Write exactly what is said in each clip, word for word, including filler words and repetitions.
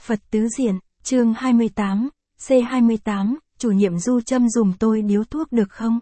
Phật tứ diện, chương hai mươi tám, C hai mươi tám, chủ nhiệm Du châm dùm tôi điếu thuốc được không?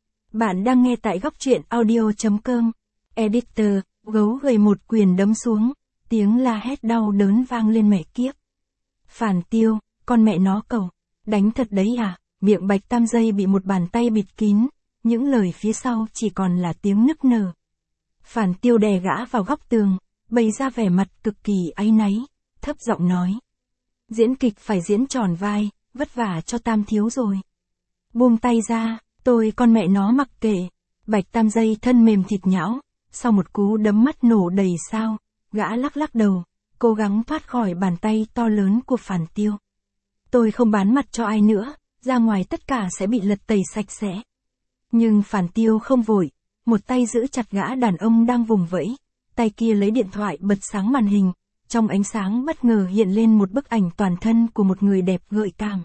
Bạn đang nghe tại góc truyện audio.com. Editor, gấu gầy một quyền đấm xuống, tiếng la hét đau đớn vang lên mẹ kiếp. Phản Tiêu, con mẹ nó cẩu, đánh thật đấy à? Miệng Bạch Tam Giây bị một bàn tay bịt kín, những lời phía sau chỉ còn là tiếng nức nở. Phản Tiêu đè gã vào góc tường, bày ra vẻ mặt cực kỳ áy náy, thấp giọng nói. Diễn kịch phải diễn tròn vai, vất vả cho Tam thiếu rồi. Buông tay ra, tôi con mẹ nó mặc kệ. Bạch Tam Giây thân mềm thịt nhão, sau một cú đấm mắt nổ đầy sao, gã lắc lắc đầu, cố gắng thoát khỏi bàn tay to lớn của Phản Tiêu. Tôi không bán mặt cho ai nữa, ra ngoài tất cả sẽ bị lật tẩy sạch sẽ. Nhưng Phản Tiêu không vội, một tay giữ chặt gã đàn ông đang vùng vẫy, tay kia lấy điện thoại bật sáng màn hình, trong ánh sáng bất ngờ hiện lên một bức ảnh toàn thân của một người đẹp gợi cảm.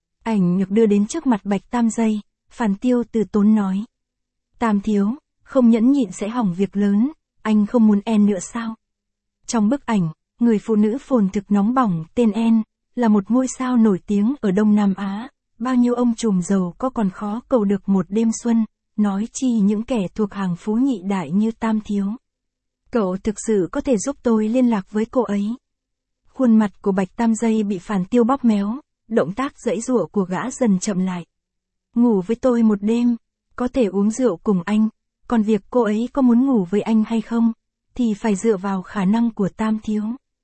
Ảnh được đưa đến trước mặt Bạch Tam Giây, Phản Tiêu từ tốn nói. Tam thiếu, không nhẫn nhịn sẽ hỏng việc lớn, anh không muốn En nữa sao? Trong bức ảnh, người phụ nữ phồn thực nóng bỏng tên En, là một ngôi sao nổi tiếng ở Đông Nam Á, bao nhiêu ông trùm giàu có còn khó cầu được một đêm xuân, nói chi những kẻ thuộc hàng phú nhị đại như Tam thiếu. Cậu thực sự có thể giúp tôi liên lạc với cô ấy. Khuôn mặt của Bạch Tam Giây bị Phản Tiêu bóp méo, động tác giãy giụa của gã dần chậm lại. Ngủ với tôi một đêm, có thể uống rượu cùng anh, còn việc cô ấy có muốn ngủ với anh hay không, thì phải dựa vào khả năng của Tam thiếu.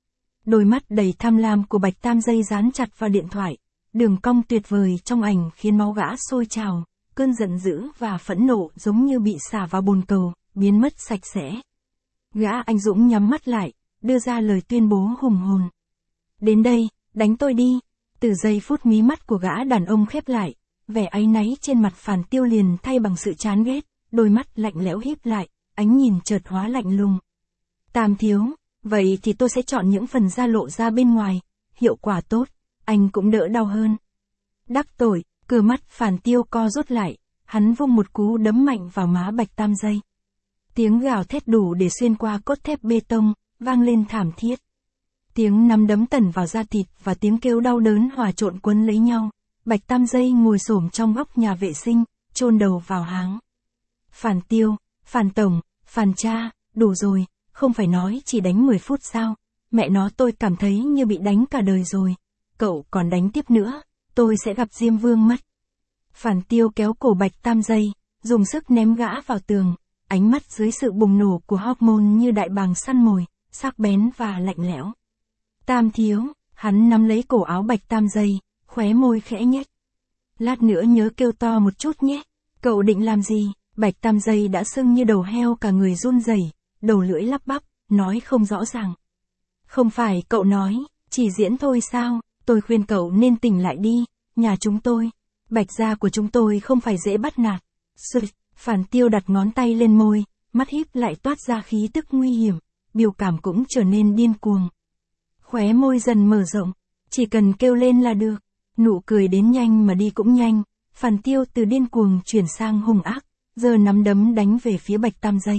Đôi mắt đầy tham lam của Bạch Tam Giây dán chặt vào điện thoại, đường cong tuyệt vời trong ảnh khiến máu gã sôi trào, cơn giận dữ và phẫn nộ giống như bị xả vào bồn cầu, biến mất sạch sẽ. Gã anh dũng nhắm mắt lại, đưa ra lời tuyên bố hùng hồn. Đến đây, đánh tôi đi. Từ giây phút mí mắt của gã đàn ông khép lại, vẻ áy náy trên mặt Phản Tiêu liền thay bằng sự chán ghét, đôi mắt lạnh lẽo híp lại, ánh nhìn chợt hóa lạnh lùng. Tam thiếu, vậy thì tôi sẽ chọn những phần da lộ ra bên ngoài, hiệu quả tốt, anh cũng đỡ đau hơn. Đắc tội, cửa mắt Phản Tiêu co rút lại, hắn vung một cú đấm mạnh vào má Bạch Tam Giây. Tiếng gào thét đủ để xuyên qua cốt thép bê tông, vang lên thảm thiết. Tiếng nắm đấm tẩn vào da thịt và tiếng kêu đau đớn hòa trộn quấn lấy nhau. Bạch Tam Giây ngồi xổm trong góc nhà vệ sinh, chôn đầu vào háng. Phản Tiêu, Phản Tổng, Phản Cha, đủ rồi, không phải nói chỉ đánh mười phút sao, mẹ nó tôi cảm thấy như bị đánh cả đời rồi. Cậu còn đánh tiếp nữa, tôi sẽ gặp Diêm Vương mất. Phản Tiêu kéo cổ Bạch Tam Giây, dùng sức ném gã vào tường. Ánh mắt dưới sự bùng nổ của hormone như đại bàng săn mồi, sắc bén và lạnh lẽo. Tam thiếu, hắn nắm lấy cổ áo Bạch Tam Giây, khóe môi khẽ nhếch. Lát nữa nhớ kêu to một chút nhé. Cậu định làm gì? Bạch Tam Giây đã sưng như đầu heo cả người run rẩy, đầu lưỡi lắp bắp, nói không rõ ràng. Không phải cậu nói, chỉ diễn thôi sao? Tôi khuyên cậu nên tỉnh lại đi, nhà chúng tôi, Bạch gia của chúng tôi không phải dễ bắt nạt. Sụt. Phản Tiêu đặt ngón tay lên môi, mắt híp lại toát ra khí tức nguy hiểm, biểu cảm cũng trở nên điên cuồng. Khóe môi dần mở rộng, chỉ cần kêu lên là được, nụ cười đến nhanh mà đi cũng nhanh, Phản Tiêu từ điên cuồng chuyển sang hung ác, giờ nắm đấm đánh về phía Bạch Tam Giây.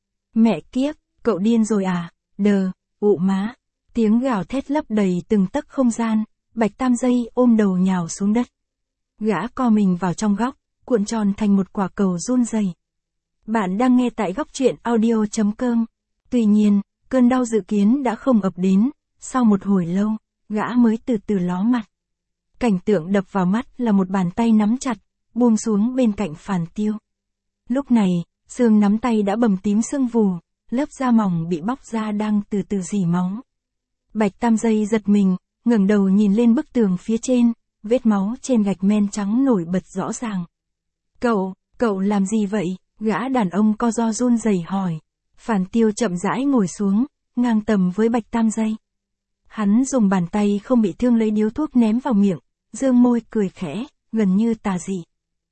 Mẹ kiếp, cậu điên rồi à, đờ, ụ má, tiếng gào thét lấp đầy từng tấc không gian, Bạch Tam Giây ôm đầu nhào xuống đất. Gã co mình vào trong góc, cuộn tròn thành một quả cầu run rẩy. Bạn đang nghe tại góc truyện audio.com. Tuy nhiên, cơn đau dự kiến đã không ập đến, sau một hồi lâu, gã mới từ từ ló mặt. Cảnh tượng đập vào mắt là một bàn tay nắm chặt, buông xuống bên cạnh Phản Tiêu. Lúc này, xương nắm tay đã bầm tím sưng vù, lớp da mỏng bị bóc ra đang từ từ rỉ máu. Bạch Tam Giây giật mình, ngẩng đầu nhìn lên bức tường phía trên, vết máu trên gạch men trắng nổi bật rõ ràng. Cậu, cậu làm gì vậy? Gã đàn ông co ro run rẩy hỏi. Phản Tiêu chậm rãi ngồi xuống, ngang tầm với Bạch Tam Giây. Hắn dùng bàn tay không bị thương lấy điếu thuốc ném vào miệng, dương môi cười khẽ, gần như tà dị.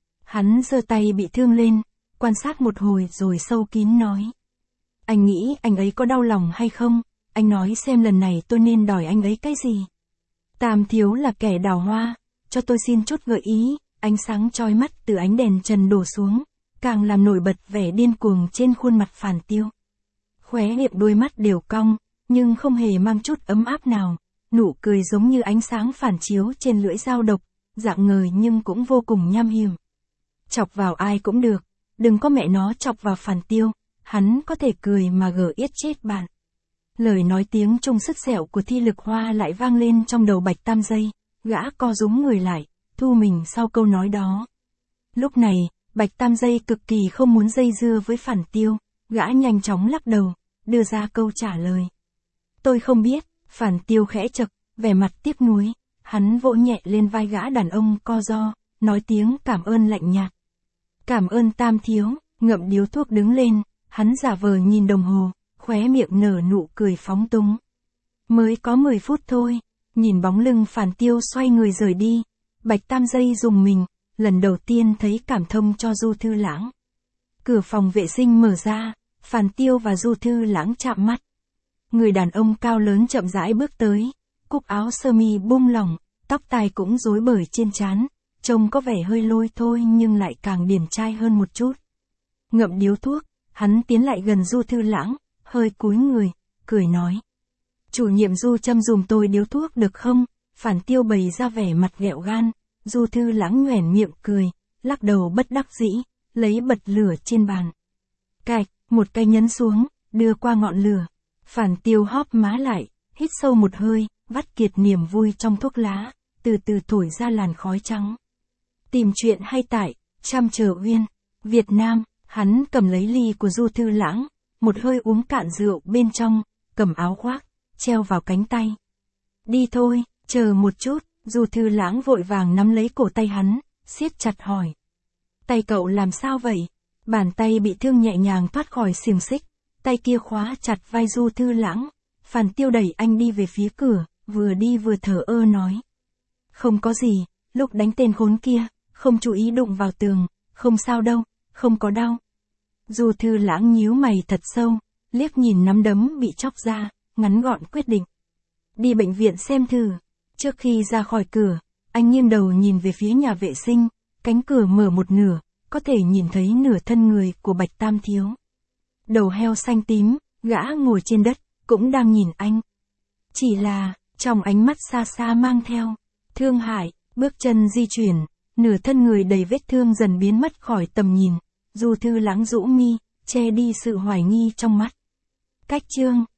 Hắn giơ tay bị thương lên, quan sát một hồi rồi sâu kín nói. Anh nghĩ anh ấy có đau lòng hay không? Anh nói xem lần này tôi nên đòi anh ấy cái gì? Tam thiếu là kẻ đào hoa, cho tôi xin chút gợi ý. Ánh sáng chói mắt từ ánh đèn trần đổ xuống, càng làm nổi bật vẻ điên cuồng trên khuôn mặt Phản Tiêu. Khóe miệng đôi mắt đều cong, nhưng không hề mang chút ấm áp nào, nụ cười giống như ánh sáng phản chiếu trên lưỡi dao độc, dạng ngời nhưng cũng vô cùng nham hiểm. Chọc vào ai cũng được, đừng có mẹ nó chọc vào Phản Tiêu, hắn có thể cười mà gờ yết chết bạn. Lời nói tiếng trung sứt sẹo của Thi Lực Hoa lại vang lên trong đầu Bạch Tam Giây, gã co rúm người lại, thu mình sau câu nói đó. Lúc này, Bạch Tam Giây cực kỳ không muốn dây dưa với Phản Tiêu, gã nhanh chóng lắc đầu, đưa ra câu trả lời. Tôi không biết, Phản Tiêu khẽ chậc, vẻ mặt tiếc nuối, hắn vỗ nhẹ lên vai gã đàn ông co ro, nói tiếng cảm ơn lạnh nhạt. Cảm ơn Tam thiếu, ngậm điếu thuốc đứng lên, hắn giả vờ nhìn đồng hồ, khóe miệng nở nụ cười phóng túng. Mới có mười phút thôi, nhìn bóng lưng Phản Tiêu xoay người rời đi, Bạch Tam Giây rùng mình, lần đầu tiên thấy cảm thông cho Du Thư Lãng. Cửa phòng vệ sinh mở ra, Phản Tiêu và Du Thư Lãng chạm mắt. Người đàn ông cao lớn chậm rãi bước tới, cúc áo sơ mi bung lỏng, tóc tai cũng rối bời trên trán, trông có vẻ hơi lôi thôi nhưng lại càng điển trai hơn một chút. Ngậm điếu thuốc, hắn tiến lại gần Du Thư Lãng, hơi cúi người, cười nói. Chủ nhiệm Du châm dùm tôi điếu thuốc được không? Phản Tiêu bày ra vẻ mặt ghẹo gan, Du Thư Lãng nhoẻn miệng cười, lắc đầu bất đắc dĩ, lấy bật lửa trên bàn. Cạch, một cây nhấn xuống, đưa qua ngọn lửa. Phản Tiêu hóp má lại, hít sâu một hơi, vắt kiệt niềm vui trong thuốc lá, từ từ thổi ra làn khói trắng. Tìm chuyện hay tại, Trăm Chờ Uyên, Việt Nam, hắn cầm lấy ly của Du Thư Lãng, một hơi uống cạn rượu bên trong, cầm áo khoác, treo vào cánh tay. Đi thôi, chờ một chút, Du Thư Lãng vội vàng nắm lấy cổ tay hắn, siết chặt hỏi. Tay cậu làm sao vậy? Bàn tay bị thương nhẹ nhàng thoát khỏi xiềng xích, tay kia khóa chặt vai Du Thư Lãng. Phản Tiêu đẩy anh đi về phía cửa, vừa đi vừa thở ơ nói. Không có gì, lúc đánh tên khốn kia, không chú ý đụng vào tường, không sao đâu, không có đau. Du Thư Lãng nhíu mày thật sâu, liếc nhìn nắm đấm bị chóc ra, ngắn gọn quyết định. Đi bệnh viện xem thử. Trước khi ra khỏi cửa, anh nghiêng đầu nhìn về phía nhà vệ sinh, cánh cửa mở một nửa, có thể nhìn thấy nửa thân người của Bạch Tam thiếu. Đầu heo xanh tím, gã ngồi trên đất, cũng đang nhìn anh. Chỉ là, trong ánh mắt xa xa mang theo thương hại, bước chân di chuyển, nửa thân người đầy vết thương dần biến mất khỏi tầm nhìn. Du Thư Lãng rũ mi, che đi sự hoài nghi trong mắt. Cách chương